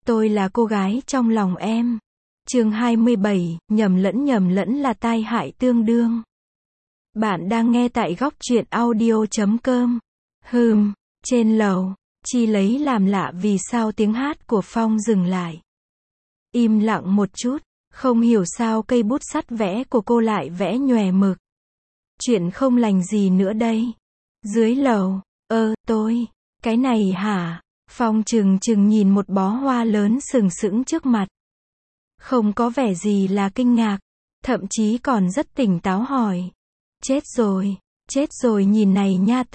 Tôi là cô gái trong lòng em. Chương 27, nhầm lẫn là tai hại tương đương. Bạn đang nghe tại góc truyện audio.com. Trên lầu, Chi lấy làm lạ vì sao tiếng hát của Phong dừng lại. Im lặng một chút, không hiểu sao cây bút sắt vẽ của cô lại vẽ nhòe mực. Chuyện không lành gì nữa đây. Dưới lầu, cái này hả? Phong chừng nhìn một bó hoa lớn sừng sững trước mặt. Không có vẻ gì là kinh ngạc, thậm chí còn rất tỉnh táo hỏi. Chết rồi nhìn này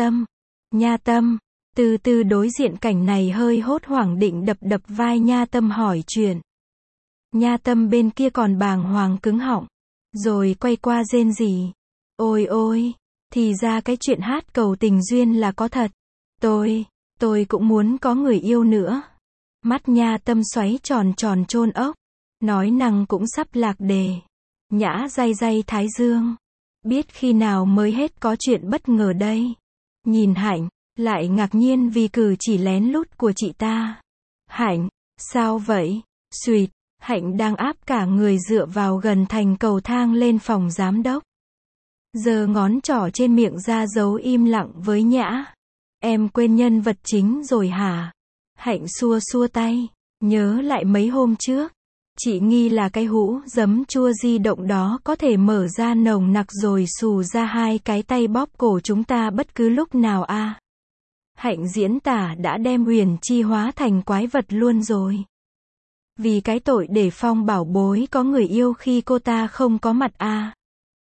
Nha Tâm, từ từ đối diện cảnh này hơi hốt hoảng định đập vai Nha Tâm hỏi chuyện. Nha Tâm bên kia còn bàng hoàng cứng họng, rồi quay qua rên rỉ. Ôi, thì ra cái chuyện hát cầu tình duyên là có thật. Tôi cũng muốn có người yêu nữa. Mắt Nha Tâm xoáy tròn chôn ốc, nói năng cũng sắp lạc đề. Nhã day thái dương. Biết khi nào mới hết có chuyện bất ngờ đây. Nhìn Hạnh, lại ngạc nhiên vì cử chỉ lén lút của chị ta. Hạnh, sao vậy? Xuyệt, Hạnh đang áp cả người dựa vào gần thành cầu thang lên phòng giám đốc. Giơ ngón trỏ trên miệng ra dấu im lặng với Nhã. Em quên nhân vật chính rồi hả? Hạnh xua tay, nhớ lại mấy hôm trước. Chị nghi là cái hũ giấm chua di động đó có thể mở ra nồng nặc rồi xù ra hai cái tay bóp cổ chúng ta bất cứ lúc nào à. Hạnh diễn tả đã đem Huyền Chi hóa thành quái vật luôn rồi. Vì cái tội để Phong bảo bối có người yêu khi cô ta không có mặt à.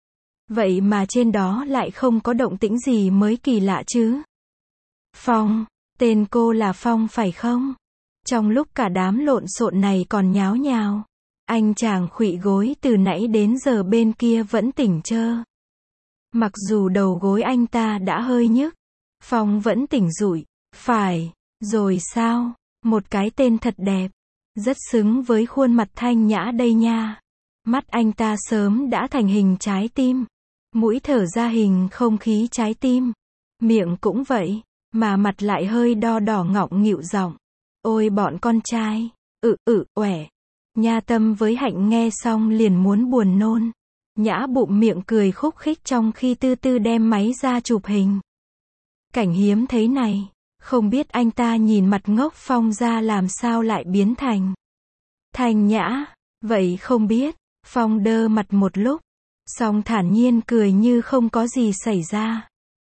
Vậy mà trên đó lại không có động tĩnh gì mới kỳ lạ chứ. Phong, tên cô là Phong phải không? Trong lúc cả đám lộn xộn này còn nháo nhào, anh chàng khuỵu gối từ nãy đến giờ bên kia vẫn tỉnh trơ. Mặc dù đầu gối anh ta đã hơi nhức, Phong vẫn tỉnh rụi. Phải, rồi sao? Một cái tên thật đẹp, rất xứng với khuôn mặt thanh nhã đây nha. Mắt anh ta sớm đã thành hình trái tim, mũi thở ra hình không khí trái tim, miệng cũng vậy, mà mặt lại hơi đỏ ngọng nghịu giọng. Ôi bọn con trai, uể. Nha Tâm với Hạnh nghe xong liền muốn buồn nôn. Nhã bụng miệng cười khúc khích trong khi từ từ đem máy ra chụp hình. Cảnh hiếm thấy này, không biết anh ta nhìn mặt ngốc Phong ra làm sao lại biến thành Nhã. Vậy không biết. Phong đơ mặt một lúc, xong thản nhiên cười như không có gì xảy ra.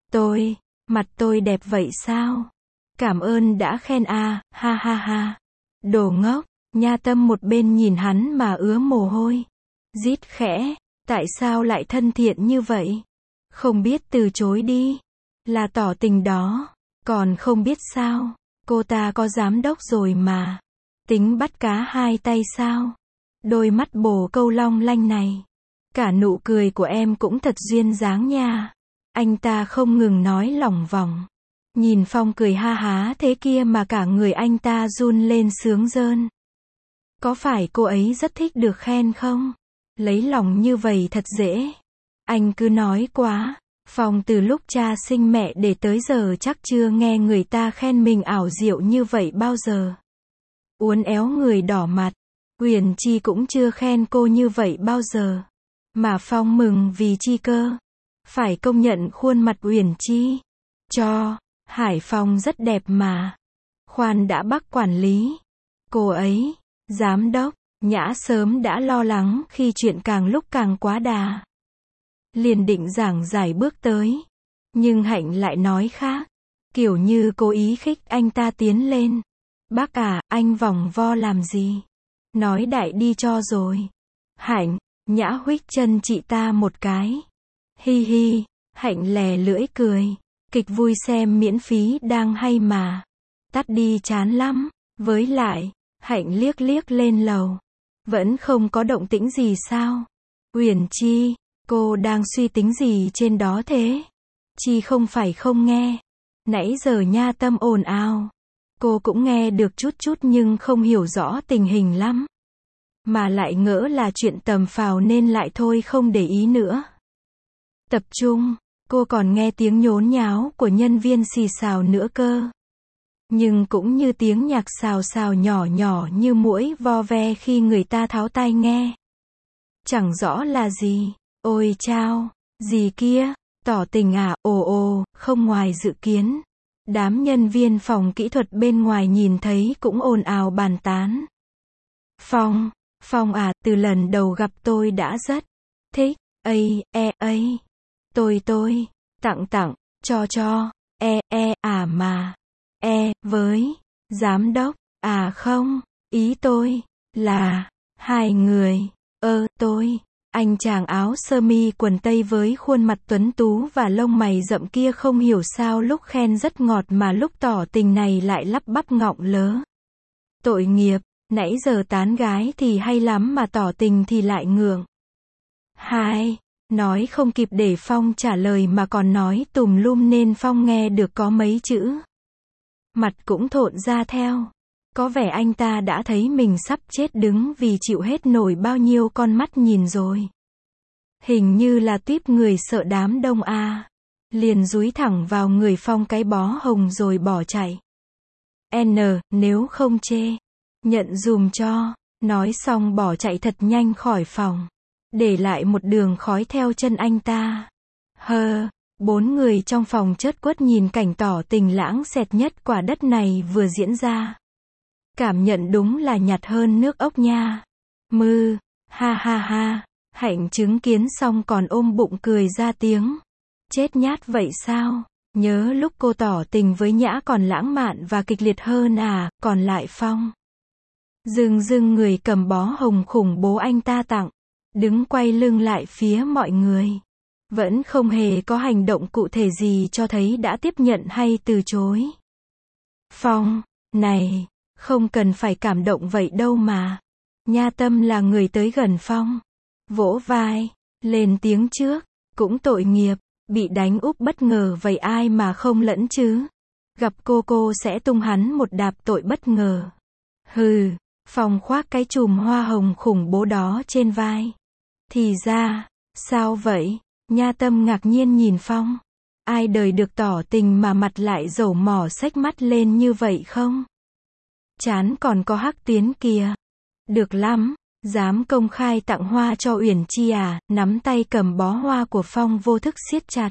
Mặt tôi đẹp vậy sao? Cảm ơn đã khen à, ha. Đồ ngốc. Nha Tâm một bên nhìn hắn mà ứa mồ hôi. Rít khẽ, tại sao lại thân thiện như vậy? Không biết từ chối đi. Là tỏ tình đó. Còn không biết sao? Cô ta có giám đốc rồi mà. Tính bắt cá hai tay sao? Đôi mắt bồ câu long lanh này. Cả nụ cười của em cũng thật duyên dáng nha. Anh ta không ngừng nói lỏng vòng. Nhìn Phong cười ha há thế kia mà cả người anh ta run lên sướng rơn. Có phải cô ấy rất thích được khen không? Lấy lòng như vậy thật dễ. Anh cứ nói quá. Phong từ lúc cha sinh mẹ để tới giờ chắc chưa nghe người ta khen mình ảo diệu như vậy bao giờ. Uốn éo người đỏ mặt. Huyền Chi cũng chưa khen cô như vậy bao giờ. Mà Phong mừng vì Chi cơ. Phải công nhận khuôn mặt Huyền Chi. Hải Phong rất đẹp mà. Khoan đã bác quản lý. Cô ấy, giám đốc, Nhã sớm đã lo lắng khi chuyện càng lúc càng quá đà. Liền định giảng giải bước tới. Nhưng Hạnh lại nói khác. Kiểu như cố ý khích anh ta tiến lên. Bác à, anh vòng vo làm gì? Nói đại đi cho rồi. Hạnh, Nhã huých chân chị ta một cái. Hi, Hạnh lè lưỡi cười. Kịch vui xem miễn phí đang hay mà. Tắt đi chán lắm. Với lại, Hạnh liếc lên lầu. Vẫn không có động tĩnh gì sao? Huyền Chi, cô đang suy tính gì trên đó thế? Chi không phải không nghe. Nãy giờ Nha Tâm ồn ào. Cô cũng nghe được chút nhưng không hiểu rõ tình hình lắm. Mà lại ngỡ là chuyện tầm phào nên lại thôi không để ý nữa. Tập trung, cô còn nghe tiếng nhốn nháo của nhân viên xì xào nữa cơ. Nhưng cũng như tiếng nhạc xào xào nhỏ nhỏ như muỗi vo ve khi người ta tháo tai nghe. Chẳng rõ là gì. Ôi chao, gì kia, tỏ tình à, ồ, không ngoài dự kiến. Đám nhân viên phòng kỹ thuật bên ngoài nhìn thấy cũng ồn ào bàn tán. Phong à, từ lần đầu gặp tôi đã rất thích, tôi, tặng, cho, mà, với, giám đốc, à không, ý tôi, là, hai người, anh chàng áo sơ mi quần tây với khuôn mặt tuấn tú và lông mày rậm kia không hiểu sao lúc khen rất ngọt mà lúc tỏ tình này lại lắp bắp ngọng lớ. Tội nghiệp, nãy giờ tán gái thì hay lắm mà tỏ tình thì lại ngượng. Nói không kịp để Phong trả lời mà còn nói tùm lum nên Phong nghe được có mấy chữ. Mặt cũng thộn ra theo. Có vẻ anh ta đã thấy mình sắp chết đứng vì chịu hết nổi bao nhiêu con mắt nhìn rồi. Hình như là tuýp người sợ đám đông a. Liền dúi thẳng vào người Phong cái bó hồng rồi bỏ chạy. Nếu không chê, nhận dùm cho. Nói xong bỏ chạy thật nhanh khỏi phòng. Để lại một đường khói theo chân anh ta. Bốn người trong phòng chớt quất nhìn cảnh tỏ tình lãng xẹt nhất quả đất này vừa diễn ra. Cảm nhận đúng là nhạt hơn nước ốc nha. Ha, Hạnh chứng kiến xong còn ôm bụng cười ra tiếng. Chết nhát vậy sao? Nhớ lúc cô tỏ tình với Nhã còn lãng mạn và kịch liệt hơn à, còn lại Phong. Dưng người cầm bó hồng khủng bố anh ta tặng. Đứng quay lưng lại phía mọi người. Vẫn không hề có hành động cụ thể gì cho thấy đã tiếp nhận hay từ chối. Phong, này, không cần phải cảm động vậy đâu mà. Nha Tâm là người tới gần Phong. Vỗ vai, lên tiếng trước, cũng tội nghiệp, bị đánh úp bất ngờ vậy ai mà không lẫn chứ. Gặp cô sẽ tung hắn một đạp tội bất ngờ. Phong khoác cái chùm hoa hồng khủng bố đó trên vai. Thì ra, sao vậy? Nha Tâm ngạc nhiên nhìn Phong. Ai đời được tỏ tình mà mặt lại dẩu mỏ xếch mắt lên như vậy không? Chán còn có hắc tuyến kìa. Được lắm, dám công khai tặng hoa cho Uyển Chi à? Nắm tay cầm bó hoa của Phong vô thức siết chặt.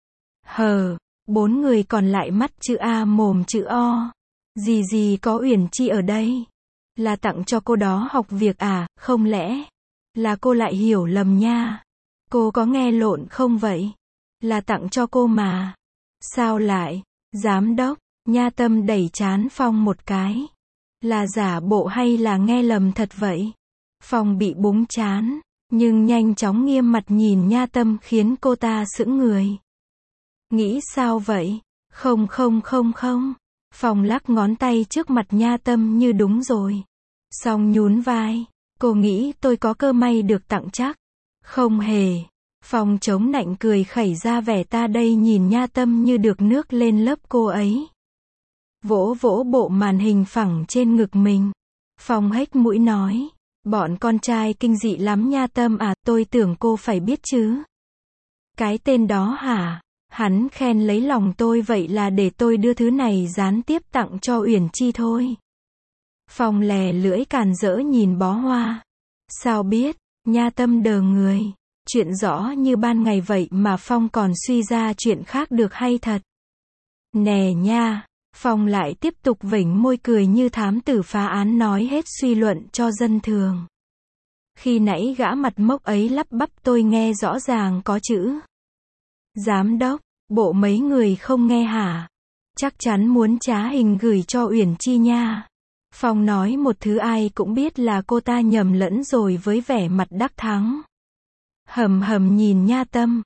Bốn người còn lại mắt chữ A mồm chữ O. Gì có Uyển Chi ở đây? Là tặng cho cô đó học việc à? Không lẽ là cô lại hiểu lầm nha? Cô có nghe lộn không vậy? Là tặng cho cô mà. Sao lại? Giám đốc, Nha Tâm đẩy trán Phong một cái. Là giả bộ hay là nghe lầm thật vậy? Phong bị búng trán, nhưng nhanh chóng nghiêm mặt nhìn Nha Tâm khiến cô ta sững người. Nghĩ sao vậy? Không. Phong lắc ngón tay trước mặt Nha Tâm như đúng rồi. Xong nhún vai. Cô nghĩ tôi có cơ may được tặng chắc? Không hề. Phong chống nạnh cười khẩy ra vẻ ta đây nhìn Nha Tâm như được nước lên lớp cô ấy. Vỗ bộ màn hình phẳng trên ngực mình. Phong hếch mũi nói. Bọn con trai kinh dị lắm Nha Tâm à, tôi tưởng cô phải biết chứ. Cái tên đó hả? Hắn khen lấy lòng tôi vậy là để tôi đưa thứ này gián tiếp tặng cho Uyển Chi thôi. Phong lè lưỡi càn rỡ nhìn bó hoa. Sao biết? Nha Tâm đờ người. Chuyện rõ như ban ngày vậy mà Phong còn suy ra chuyện khác được hay thật. Nè nha. Phong lại tiếp tục vểnh môi cười như thám tử phá án nói hết suy luận cho dân thường. Khi nãy gã mặt mốc ấy lắp bắp tôi nghe rõ ràng có chữ. Giám đốc, bộ mấy người không nghe hả? Chắc chắn muốn trá hình gửi cho Uyển Chi nha. Phong nói một thứ ai cũng biết là cô ta nhầm lẫn rồi với vẻ mặt đắc thắng. Hầm nhìn Nha Tâm.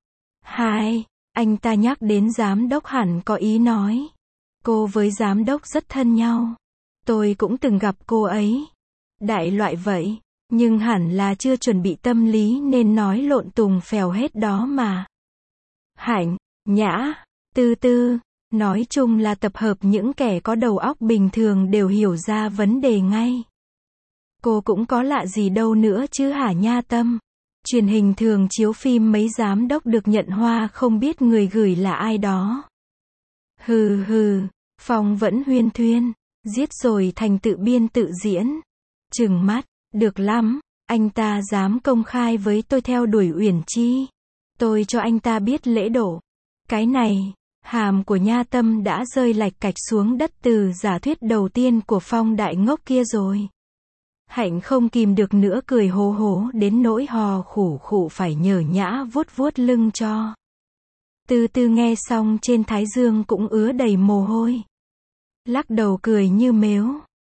Anh ta nhắc đến giám đốc hẳn có ý nói. Cô với giám đốc rất thân nhau. Tôi cũng từng gặp cô ấy. Đại loại vậy. Nhưng hẳn là chưa chuẩn bị tâm lý nên nói lộn tùng phèo hết đó mà. Hạnh, Nhã, Tư. Nói chung là tập hợp những kẻ có đầu óc bình thường đều hiểu ra vấn đề ngay. Cô cũng có lạ gì đâu nữa chứ hả Nha Tâm? Truyền hình thường chiếu phim mấy giám đốc được nhận hoa không biết người gửi là ai đó. Phong vẫn huyên thuyên, giết rồi thành tự biên tự diễn. Trừng mắt, được lắm, anh ta dám công khai với tôi theo đuổi Uyển Chi. Tôi cho anh ta biết lễ độ. Cái này, hàm của Nha Tâm đã rơi lạch cạch xuống đất từ giả thuyết đầu tiên của Phong đại ngốc kia rồi. Hạnh không kìm được nữa cười hố hố đến nỗi hò khủ khủ phải nhờ nhã vuốt vuốt lưng cho. Từ từ nghe xong trên thái dương cũng ứa đầy mồ hôi. Lắc đầu cười như mếu.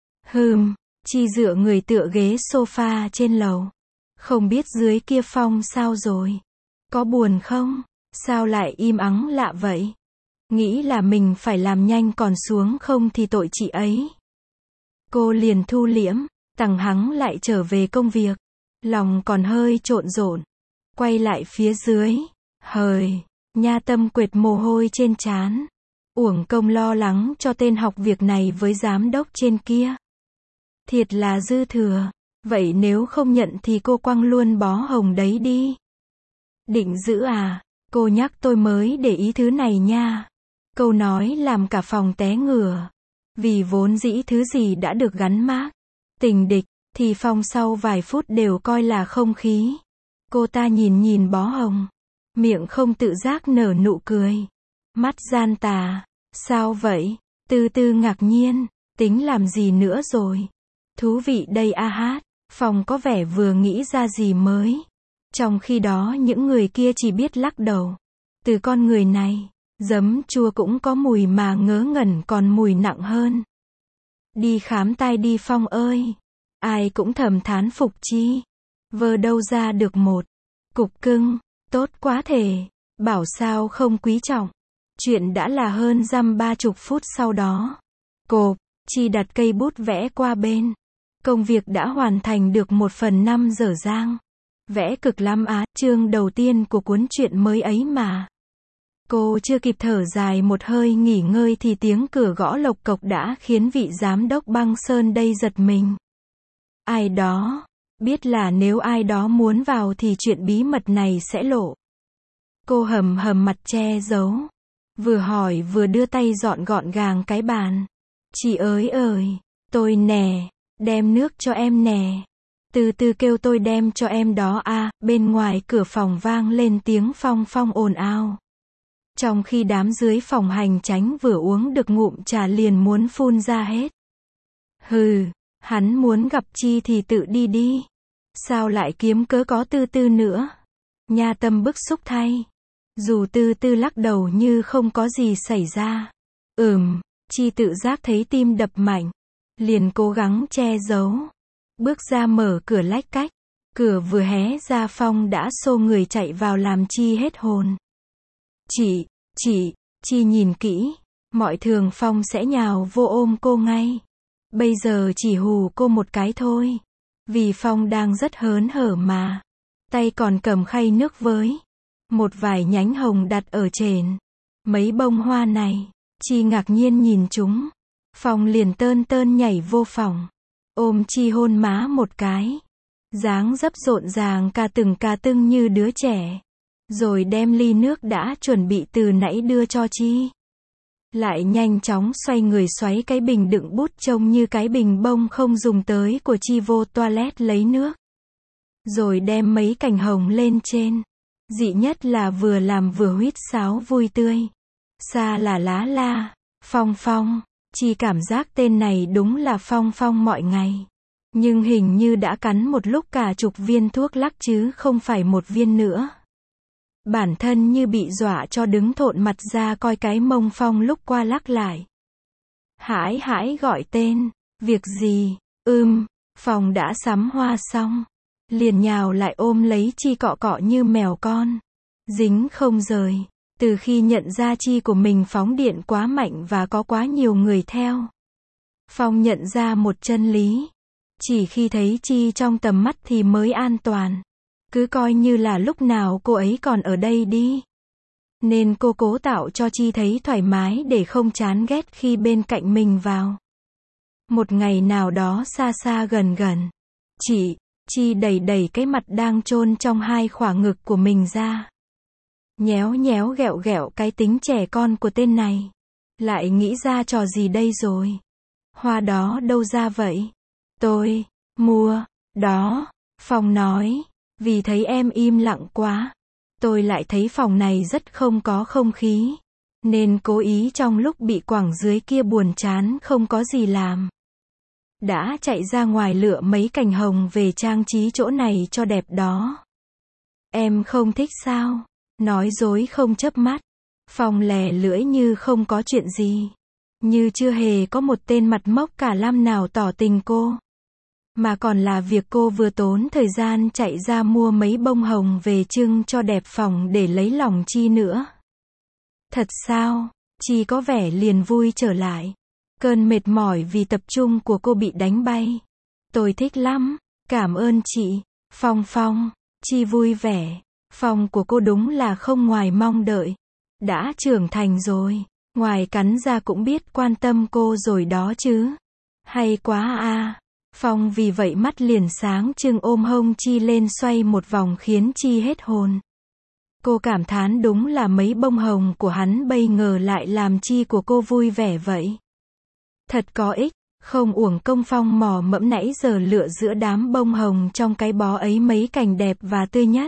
Chi dựa người tựa ghế sofa trên lầu. Không biết dưới kia Phong sao rồi? Có buồn không? Sao lại im ắng lạ vậy? Nghĩ là mình phải làm nhanh còn xuống không thì tội chị ấy. Cô liền thu liễm, tằng hắng lại trở về công việc. Lòng còn hơi trộn rộn. Quay lại phía dưới. Hời, Nha Tâm quệt mồ hôi trên trán. Uổng công lo lắng cho tên học việc này với giám đốc trên kia. Thiệt là dư thừa. Vậy nếu không nhận thì cô quăng luôn bó hồng đấy đi. Định giữ à? Cô nhắc tôi mới để ý thứ này nha. Câu nói làm cả phòng té ngửa. Vì vốn dĩ thứ gì đã được gắn mác tình địch, thì Phong sau vài phút đều coi là không khí. Cô ta nhìn bó hồng. Miệng không tự giác nở nụ cười. Mắt gian tà. Sao vậy? Từ từ ngạc nhiên. Tính làm gì nữa rồi? Thú vị đây a hát. Phong có vẻ vừa nghĩ ra gì mới. Trong khi đó những người kia chỉ biết lắc đầu. Từ con người này, giấm chua cũng có mùi mà ngớ ngẩn còn mùi nặng hơn. Đi khám tai đi Phong ơi. Ai cũng thầm thán phục Chi. Vơ đâu ra được một cục cưng, tốt quá thể. Bảo sao không quý trọng. Chuyện đã là hơn dăm 30 phút sau đó. Cộp, Chi đặt cây bút vẽ qua bên. Công việc đã hoàn thành được 1/5 dở dang. Vẽ cực lắm á, chương đầu tiên của cuốn truyện mới ấy mà. Cô chưa kịp thở dài một hơi nghỉ ngơi thì tiếng cửa gõ lộc cộc đã khiến vị giám đốc Băng Sơn đây giật mình. Ai đó? Biết là nếu ai đó muốn vào thì chuyện bí mật này sẽ lộ. Cô hầm mặt che giấu. Vừa hỏi vừa đưa tay dọn gọn gàng cái bàn. Chị ơi, tôi nè, đem nước cho em nè. Từ từ kêu tôi đem cho em đó à, bên ngoài cửa phòng vang lên tiếng phong ồn ào. Trong khi đám dưới phòng hành chánh vừa uống được ngụm trà liền muốn phun ra hết. Hắn muốn gặp Chi thì tự đi đi. Sao lại kiếm cớ có Tư Tư nữa? Nha Tâm bức xúc thay. Dù Tư Tư lắc đầu như không có gì xảy ra. Chi tự giác thấy tim đập mạnh. Liền cố gắng che giấu. Bước ra mở cửa lách cách. Cửa vừa hé ra Phong đã xô người chạy vào làm Chi hết hồn. Chi nhìn kỹ. Mọi thường Phong sẽ nhào vô ôm cô ngay. Bây giờ chỉ hù cô một cái thôi. Vì Phong đang rất hớn hở mà. Tay còn cầm khay nước với. Một vài nhánh hồng đặt ở trên. Mấy bông hoa này. Chi ngạc nhiên nhìn chúng. Phong liền tơn nhảy vô phòng. Ôm Chi hôn má một cái. Dáng dấp rộn ràng ca tưng như đứa trẻ. Rồi đem ly nước đã chuẩn bị từ nãy đưa cho Chi. Lại nhanh chóng xoay người xoáy cái bình đựng bút trông như cái bình bông không dùng tới của Chi vô toilet lấy nước. Rồi đem mấy cành hồng lên trên. Dị nhất là vừa làm vừa huýt sáo vui tươi. Xa là lá la. Phong. Chi cảm giác tên này đúng là Phong mọi ngày. Nhưng hình như đã cắn một lúc cả chục viên thuốc lắc chứ không phải một viên nữa. Bản thân như bị dọa cho đứng thộn mặt ra coi cái mông Phong lúc qua lắc lại. Hãi gọi tên. Việc gì? Phong đã sắm hoa xong. Liền nhào lại ôm lấy Chi cọ như mèo con. Dính không rời. Từ khi nhận ra Chi của mình phóng điện quá mạnh và có quá nhiều người theo. Phong nhận ra một chân lý. Chỉ khi thấy Chi trong tầm mắt thì mới an toàn. Cứ coi như là lúc nào cô ấy còn ở đây đi. Nên cô cố tạo cho Chi thấy thoải mái để không chán ghét khi bên cạnh mình vào. Một ngày nào đó xa gần. Chi đẩy cái mặt đang chôn trong hai khỏa ngực của mình ra. Nhéo ghẹo cái tính trẻ con của tên này. Lại nghĩ ra trò gì đây rồi? Hoa đó đâu ra vậy? Tôi mua đó, Phong nói. Vì thấy em im lặng quá. Tôi lại thấy phòng này rất không có không khí. Nên cố ý trong lúc bị quẳng dưới kia buồn chán không có gì làm. Đã chạy ra ngoài lựa mấy cành hồng về trang trí chỗ này cho đẹp đó. Em không thích sao? Nói dối không chớp mắt. Phong lè lưỡi như không có chuyện gì. Như chưa hề có một tên mặt mốc cả lam nào tỏ tình cô. Mà còn là việc cô vừa tốn thời gian chạy ra mua mấy bông hồng về trưng cho đẹp phòng để lấy lòng Chi nữa. Thật sao? Chi có vẻ liền vui trở lại. Cơn mệt mỏi vì tập trung của cô bị đánh bay. Tôi thích lắm. Cảm ơn chị. Phong. Chi vui vẻ. Phong của cô đúng là không ngoài mong đợi. Đã trưởng thành rồi. Ngoài cắn ra cũng biết quan tâm cô rồi đó chứ. Hay quá à. Phong vì vậy mắt liền sáng trưng ôm hông Chi lên xoay một vòng khiến Chi hết hồn. Cô cảm thán đúng là mấy bông hồng của hắn bây ngờ lại làm Chi của cô vui vẻ vậy. Thật có ích, không uổng công Phong mò mẫm nãy giờ lựa giữa đám bông hồng trong cái bó ấy mấy cành đẹp và tươi nhất.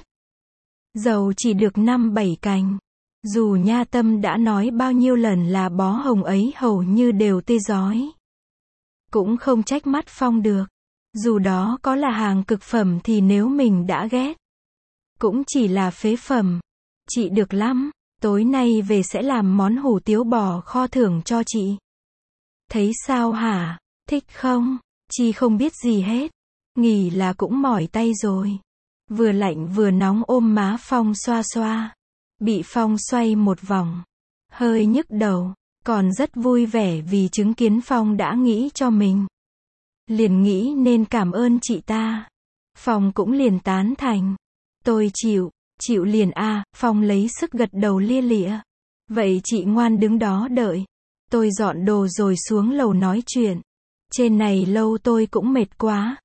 Dầu chỉ được 5-7 cành. Dù Nha Tâm đã nói bao nhiêu lần là bó hồng ấy hầu như đều tươi rói. Cũng không trách mắt Phong được. Dù đó có là hàng cực phẩm thì nếu mình đã ghét, cũng chỉ là phế phẩm. Chị được lắm. Tối nay về sẽ làm món hủ tiếu bò kho thưởng cho chị. Thấy sao hả? Thích không? Chi không biết gì hết. Nghỉ là cũng mỏi tay rồi. Vừa lạnh vừa nóng ôm má Phong xoa xoa. Bị Phong xoay một vòng. Hơi nhức đầu. Còn rất vui vẻ vì chứng kiến Phong đã nghĩ cho mình. Liền nghĩ nên cảm ơn chị ta. Phong cũng liền tán thành. Tôi chịu liền à, Phong lấy sức gật đầu lia lịa. Vậy chị ngoan đứng đó đợi. Tôi dọn đồ rồi xuống lầu nói chuyện. Trên này lâu tôi cũng mệt quá.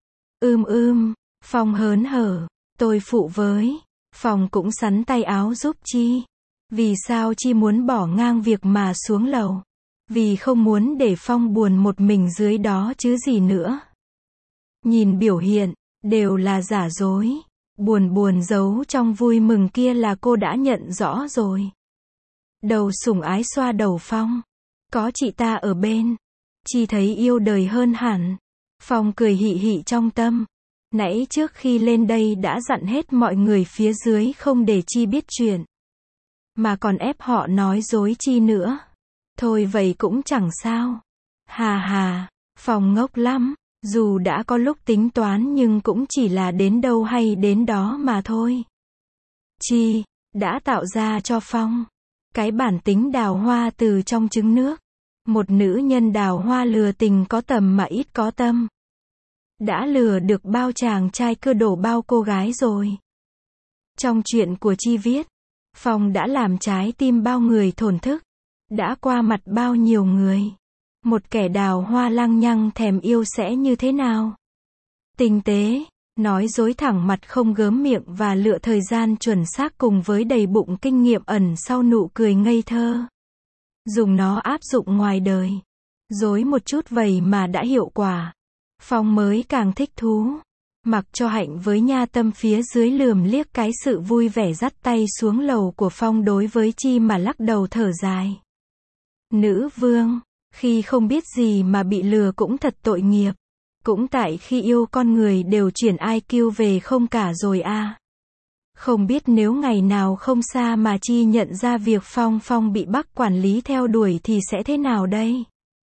Phong hớn hở. Tôi phụ với. Phong cũng xắn tay áo giúp Chi. Vì sao Chi muốn bỏ ngang việc mà xuống lầu? Vì không muốn để Phong buồn một mình dưới đó chứ gì nữa. Nhìn biểu hiện, đều là giả dối. Buồn giấu trong vui mừng kia là cô đã nhận rõ rồi. Đầu sủng ái xoa đầu Phong. Có chị ta ở bên. Chi thấy yêu đời hơn hẳn. Phong cười hị hị trong tâm. Nãy trước khi lên đây đã dặn hết mọi người phía dưới không để Chi biết chuyện. Mà còn ép họ nói dối Chi nữa. Thôi vậy cũng chẳng sao. Hà, Phong ngốc lắm. Dù đã có lúc tính toán nhưng cũng chỉ là đến đâu hay đến đó mà thôi. Chi đã tạo ra cho Phong cái bản tính đào hoa từ trong trứng nước. Một nữ nhân đào hoa lừa tình có tầm mà ít có tâm. Đã lừa được bao chàng trai cưa đổ bao cô gái rồi. Trong chuyện của Chi viết, Phong đã làm trái tim bao người thổn thức. Đã qua mặt bao nhiêu người. Một kẻ đào hoa lăng nhăng thèm yêu sẽ như thế nào? Tinh tế, nói dối thẳng mặt không gớm miệng và lựa thời gian chuẩn xác cùng với đầy bụng kinh nghiệm ẩn sau nụ cười ngây thơ. Dùng nó áp dụng ngoài đời. Dối một chút vậy mà đã hiệu quả. Phong mới càng thích thú. Mặc cho Hạnh với Nha Tâm phía dưới lườm liếc cái sự vui vẻ dắt tay xuống lầu của Phong đối với Chi mà lắc đầu thở dài. Nữ vương, khi không biết gì mà bị lừa cũng thật tội nghiệp. Cũng tại khi yêu con người đều chuyển IQ về không cả rồi à. Không biết nếu ngày nào không xa mà Chi nhận ra việc Phong bị Bắc quản lý theo đuổi thì sẽ thế nào đây?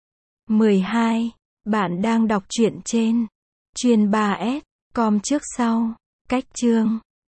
12. Bạn đang đọc truyện trên Chuyên 3S, com trước sau, cách chương.